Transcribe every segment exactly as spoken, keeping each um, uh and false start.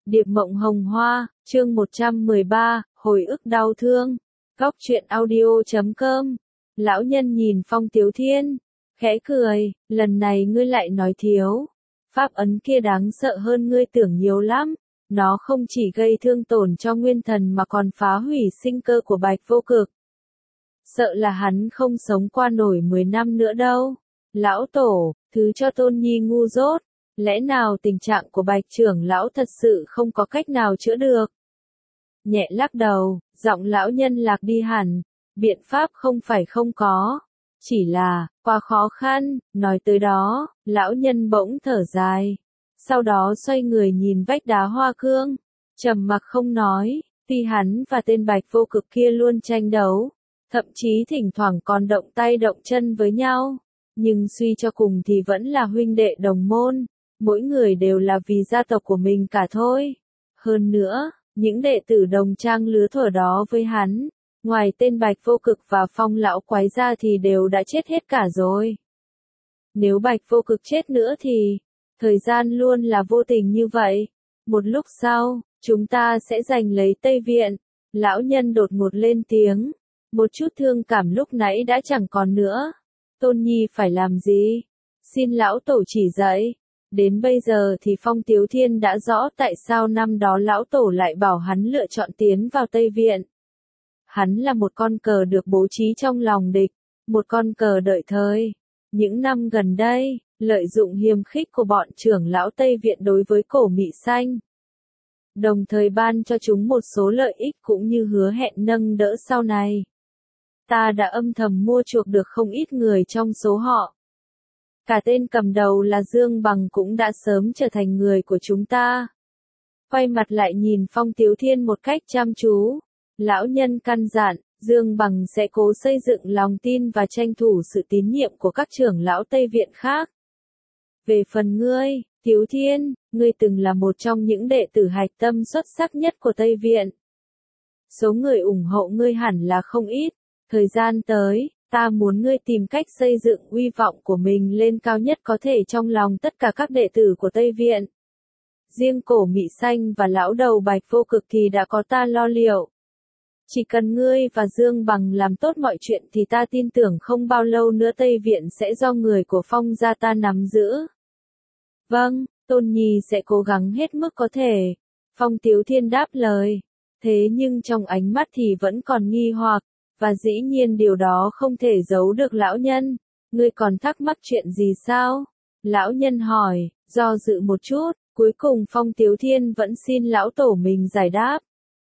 Điệp mộng hồng hoa, chương một trăm mười ba, hồi ức đau thương. Góc truyện audio chấm com. Lão nhân nhìn Phong Tiếu Thiên, khẽ cười, lần này ngươi lại nói thiếu. Pháp ấn kia đáng sợ hơn ngươi tưởng nhiều lắm. Nó không chỉ gây thương tổn cho nguyên thần mà còn phá hủy sinh cơ của Bạch Vô Cực. Sợ là hắn không sống qua nổi mười năm nữa đâu. Lão tổ, thứ cho Tôn Nhi ngu dốt. Lẽ nào tình trạng của Bạch trưởng lão thật sự không có cách nào chữa được? Nhẹ lắc đầu, giọng lão nhân lạc đi hẳn. Biện pháp không phải không có. Chỉ là, quá khó khăn, nói tới đó, lão nhân bỗng thở dài. Sau đó xoay người nhìn vách đá hoa cương. Trầm mặc không nói, tuy hắn và tên Bạch Vô Cực kia luôn tranh đấu. Thậm chí thỉnh thoảng còn động tay động chân với nhau. Nhưng suy cho cùng thì vẫn là huynh đệ đồng môn. Mỗi người đều là vì gia tộc của mình cả thôi. Hơn nữa, những đệ tử đồng trang lứa thuở đó với hắn, ngoài tên Bạch Vô Cực và Phong lão quái ra thì đều đã chết hết cả rồi. Nếu Bạch Vô Cực chết nữa thì, thời gian luôn là vô tình như vậy. Một lúc sau, chúng ta sẽ giành lấy Tây Viện. Lão nhân đột ngột lên tiếng. Một chút thương cảm lúc nãy đã chẳng còn nữa. Tôn Nhi phải làm gì? Xin lão tổ chỉ dạy. Đến bây giờ thì Phong Tiếu Thiên đã rõ tại sao năm đó lão tổ lại bảo hắn lựa chọn tiến vào Tây Viện. Hắn là một con cờ được bố trí trong lòng địch, một con cờ đợi thời. Những năm gần đây, lợi dụng hiềm khích của bọn trưởng lão Tây Viện đối với Cổ Mị Xanh. Đồng thời ban cho chúng một số lợi ích cũng như hứa hẹn nâng đỡ sau này. Ta đã âm thầm mua chuộc được không ít người trong số họ. Cả tên cầm đầu là Dương Bằng cũng đã sớm trở thành người của chúng ta. Quay mặt lại nhìn Phong Tiếu Thiên một cách chăm chú. Lão nhân căn dặn, Dương Bằng sẽ cố xây dựng lòng tin và tranh thủ sự tín nhiệm của các trưởng lão Tây Viện khác. Về phần ngươi, Tiếu Thiên, ngươi từng là một trong những đệ tử hạch tâm xuất sắc nhất của Tây Viện. Số người ủng hộ ngươi hẳn là không ít. Thời gian tới, ta muốn ngươi tìm cách xây dựng uy vọng của mình lên cao nhất có thể trong lòng tất cả các đệ tử của Tây Viện. Riêng Cổ Mị Xanh và lão đầu Bạch Vô Cực thì đã có ta lo liệu. Chỉ cần ngươi và Dương Bằng làm tốt mọi chuyện thì ta tin tưởng không bao lâu nữa Tây Viện sẽ do người của Phong gia ta nắm giữ. Vâng, Tôn Nhi sẽ cố gắng hết mức có thể. Phong Tiếu Thiên đáp lời. Thế nhưng trong ánh mắt thì vẫn còn nghi hoặc. Và dĩ nhiên điều đó không thể giấu được lão nhân. Ngươi còn thắc mắc chuyện gì sao? Lão nhân hỏi, do dự một chút, cuối cùng Phong Tiếu Thiên vẫn xin lão tổ mình giải đáp.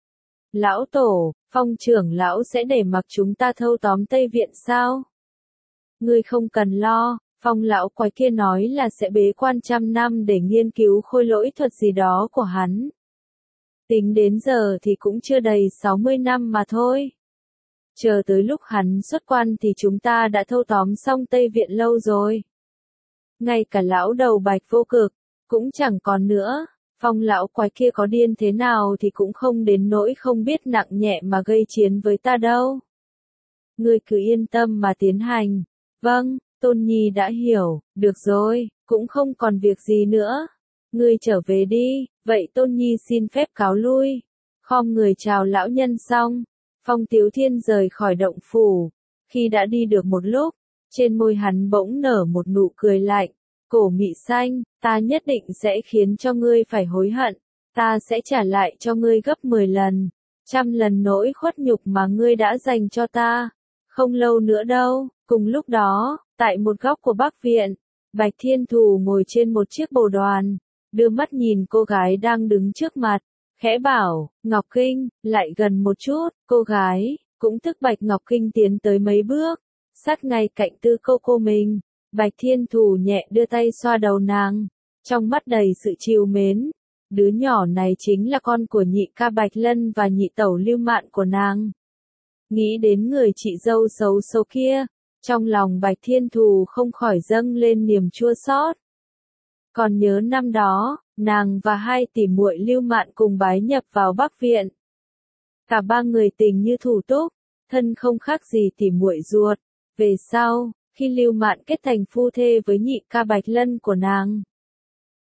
Lão tổ, Phong trưởng lão sẽ để mặc chúng ta thâu tóm Tây Viện sao? Ngươi không cần lo, Phong lão quái kia nói là sẽ bế quan trăm năm để nghiên cứu khôi lỗi thuật gì đó của hắn. Tính đến giờ thì cũng chưa đầy sáu mươi năm mà thôi. Chờ tới lúc hắn xuất quan thì chúng ta đã thâu tóm xong Tây Viện lâu rồi. Ngay cả lão đầu Bạch Vô Cực, cũng chẳng còn nữa. Phong lão quái kia có điên thế nào thì cũng không đến nỗi không biết nặng nhẹ mà gây chiến với ta đâu. Ngươi cứ yên tâm mà tiến hành. Vâng, Tôn Nhi đã hiểu, được rồi, cũng không còn việc gì nữa. Ngươi trở về đi, vậy Tôn Nhi xin phép cáo lui. Khom người chào lão nhân xong. Phong Tiếu Thiên rời khỏi động phủ. Khi đã đi được một lúc, trên môi hắn bỗng nở một nụ cười lạnh. Cổ Mị Xanh, ta nhất định sẽ khiến cho ngươi phải hối hận. Ta sẽ trả lại cho ngươi gấp mười lần, trăm lần nỗi khuất nhục mà ngươi đã dành cho ta. Không lâu nữa đâu, cùng lúc đó, tại một góc của Bắc Viện, Bạch Thiên Thù ngồi trên một chiếc bồ đoàn, đưa mắt nhìn cô gái đang đứng trước mặt. Khẽ bảo, Ngọc Kinh, lại gần một chút, cô gái, cũng tức Bạch Ngọc Kinh tiến tới mấy bước, sát ngay cạnh Tư Cô cô mình. Bạch Thiên Thù nhẹ đưa tay xoa đầu nàng, trong mắt đầy sự trìu mến. Đứa nhỏ này chính là con của nhị ca Bạch Lân và nhị tẩu Lưu Mạn của nàng. Nghĩ đến người chị dâu xấu xấu kia, trong lòng Bạch Thiên Thù không khỏi dâng lên niềm chua xót. Còn nhớ năm đó, nàng và hai tỷ muội Lưu Mạn cùng bái nhập vào Bắc Viện. Cả ba người tình như thủ túc, thân không khác gì tỷ muội ruột. Về sau, khi Lưu Mạn kết thành phu thê với nhị ca Bạch Lân của nàng,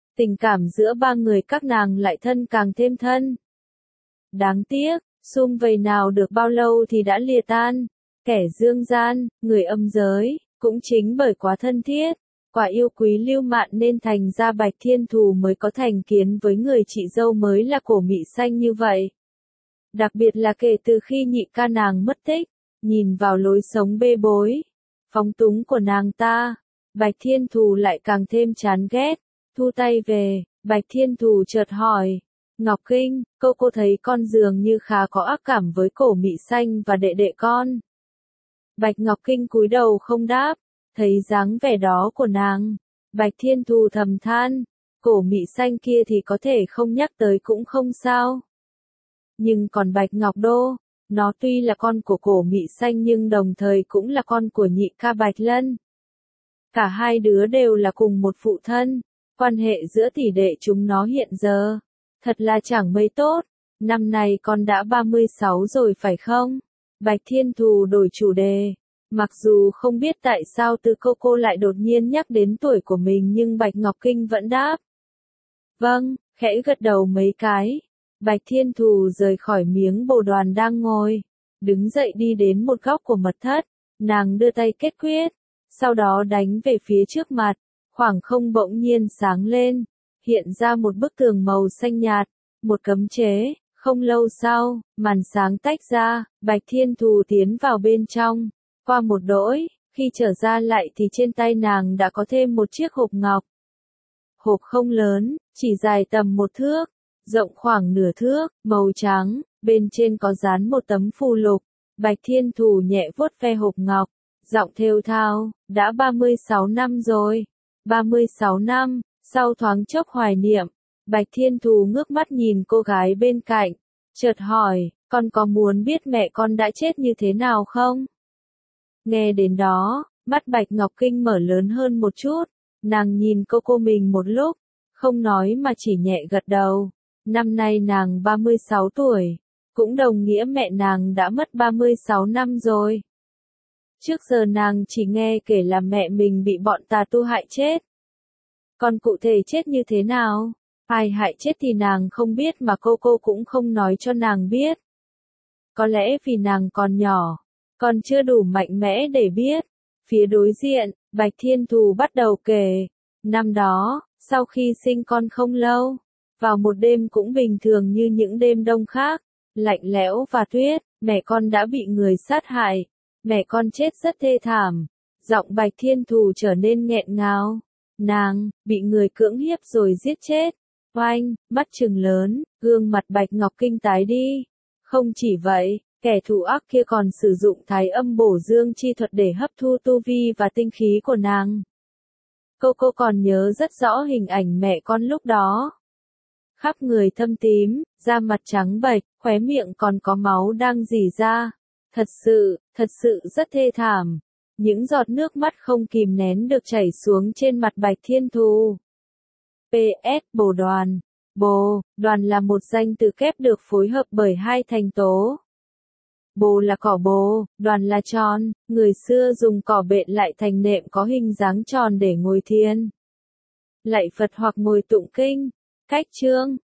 tình cảm giữa ba người các nàng lại thân càng thêm thân. Đáng tiếc, sum vầy nào được bao lâu thì đã lìa tan, kẻ dương gian, người âm giới, cũng chính bởi quá thân thiết, quá yêu quý Lưu Mạn nên thành ra Bạch Thiên Thù mới có thành kiến với người chị dâu mới là Cổ Mị Xanh như vậy. Đặc biệt là kể từ khi nhị ca nàng mất tích, nhìn vào lối sống bê bối, phóng túng của nàng ta, Bạch Thiên Thù lại càng thêm chán ghét. Thu tay về, Bạch Thiên Thù chợt hỏi, Ngọc Kinh, cô cô thấy con dường như khá có ác cảm với Cổ Mị Xanh và đệ đệ con. Bạch Ngọc Kinh cúi đầu không đáp, thấy dáng vẻ đó của nàng, Bạch Thiên Thù thầm than, Cổ Mị Xanh kia thì có thể không nhắc tới cũng không sao. Nhưng còn Bạch Ngọc Đô, nó tuy là con của Cổ Mị Xanh nhưng đồng thời cũng là con của nhị ca Bạch Lân. Cả hai đứa đều là cùng một phụ thân, quan hệ giữa tỷ đệ chúng nó hiện giờ, thật là chẳng mấy tốt. Năm nay con đã ba mươi sáu rồi phải không? Bạch Thiên Thù đổi chủ đề. Mặc dù không biết tại sao từ cô cô lại đột nhiên nhắc đến tuổi của mình nhưng Bạch Ngọc Kinh vẫn đáp. Vâng, khẽ gật đầu mấy cái. Bạch Thiên Thù rời khỏi miếng bồ đoàn đang ngồi, đứng dậy đi đến một góc của mật thất, nàng đưa tay kết quyết, sau đó đánh về phía trước mặt, khoảng không bỗng nhiên sáng lên, hiện ra một bức tường màu xanh nhạt, một cấm chế. Không lâu sau, màn sáng tách ra, Bạch Thiên Thù tiến vào bên trong, qua một đỗi, khi trở ra lại thì trên tay nàng đã có thêm một chiếc hộp ngọc. Hộp không lớn, chỉ dài tầm một thước, rộng khoảng nửa thước, màu trắng, bên trên có dán một tấm phù lục. Bạch Thiên Thù nhẹ vuốt ve hộp ngọc, giọng thều thào, đã ba mươi sáu năm rồi. ba mươi sáu năm, sau thoáng chốc hoài niệm, Bạch Thiên Thù ngước mắt nhìn cô gái bên cạnh, chợt hỏi, con có muốn biết mẹ con đã chết như thế nào không? Nghe đến đó, mắt Bạch Ngọc Kinh mở lớn hơn một chút, nàng nhìn cô cô mình một lúc, không nói mà chỉ nhẹ gật đầu. Năm nay nàng ba mươi sáu tuổi, cũng đồng nghĩa mẹ nàng đã mất ba mươi sáu năm rồi. Trước giờ nàng chỉ nghe kể là mẹ mình bị bọn tà tu hại chết. Còn cụ thể chết như thế nào? Ai hại chết thì nàng không biết mà cô cô cũng không nói cho nàng biết. Có lẽ vì nàng còn nhỏ, còn chưa đủ mạnh mẽ để biết. Phía đối diện, Bạch Thiên Thù bắt đầu kể. Năm đó, sau khi sinh con không lâu, vào một đêm cũng bình thường như những đêm đông khác, lạnh lẽo và tuyết, mẹ con đã bị người sát hại. Mẹ con chết rất thê thảm. Giọng Bạch Thiên Thù trở nên nghẹn ngào. Nàng, bị người cưỡng hiếp rồi giết chết. Oanh, mắt trừng lớn, gương mặt Bạch Ngọc Kinh tái đi. Không chỉ vậy, kẻ thủ ác kia còn sử dụng thái âm bổ dương chi thuật để hấp thu tu vi và tinh khí của nàng. Cô cô còn nhớ rất rõ hình ảnh mẹ con lúc đó. Khắp người thâm tím, da mặt trắng bệch, khóe miệng còn có máu đang rỉ ra. Thật sự, thật sự rất thê thảm. Những giọt nước mắt không kìm nén được chảy xuống trên mặt Bạch Thiên Thù. pê ét Bồ đoàn. Bồ, đoàn là một danh từ kép được phối hợp bởi hai thành tố. Bồ là cỏ bồ, đoàn là tròn, người xưa dùng cỏ bện lại thành nệm có hình dáng tròn để ngồi thiền, lạy Phật hoặc ngồi tụng kinh. Cách chương,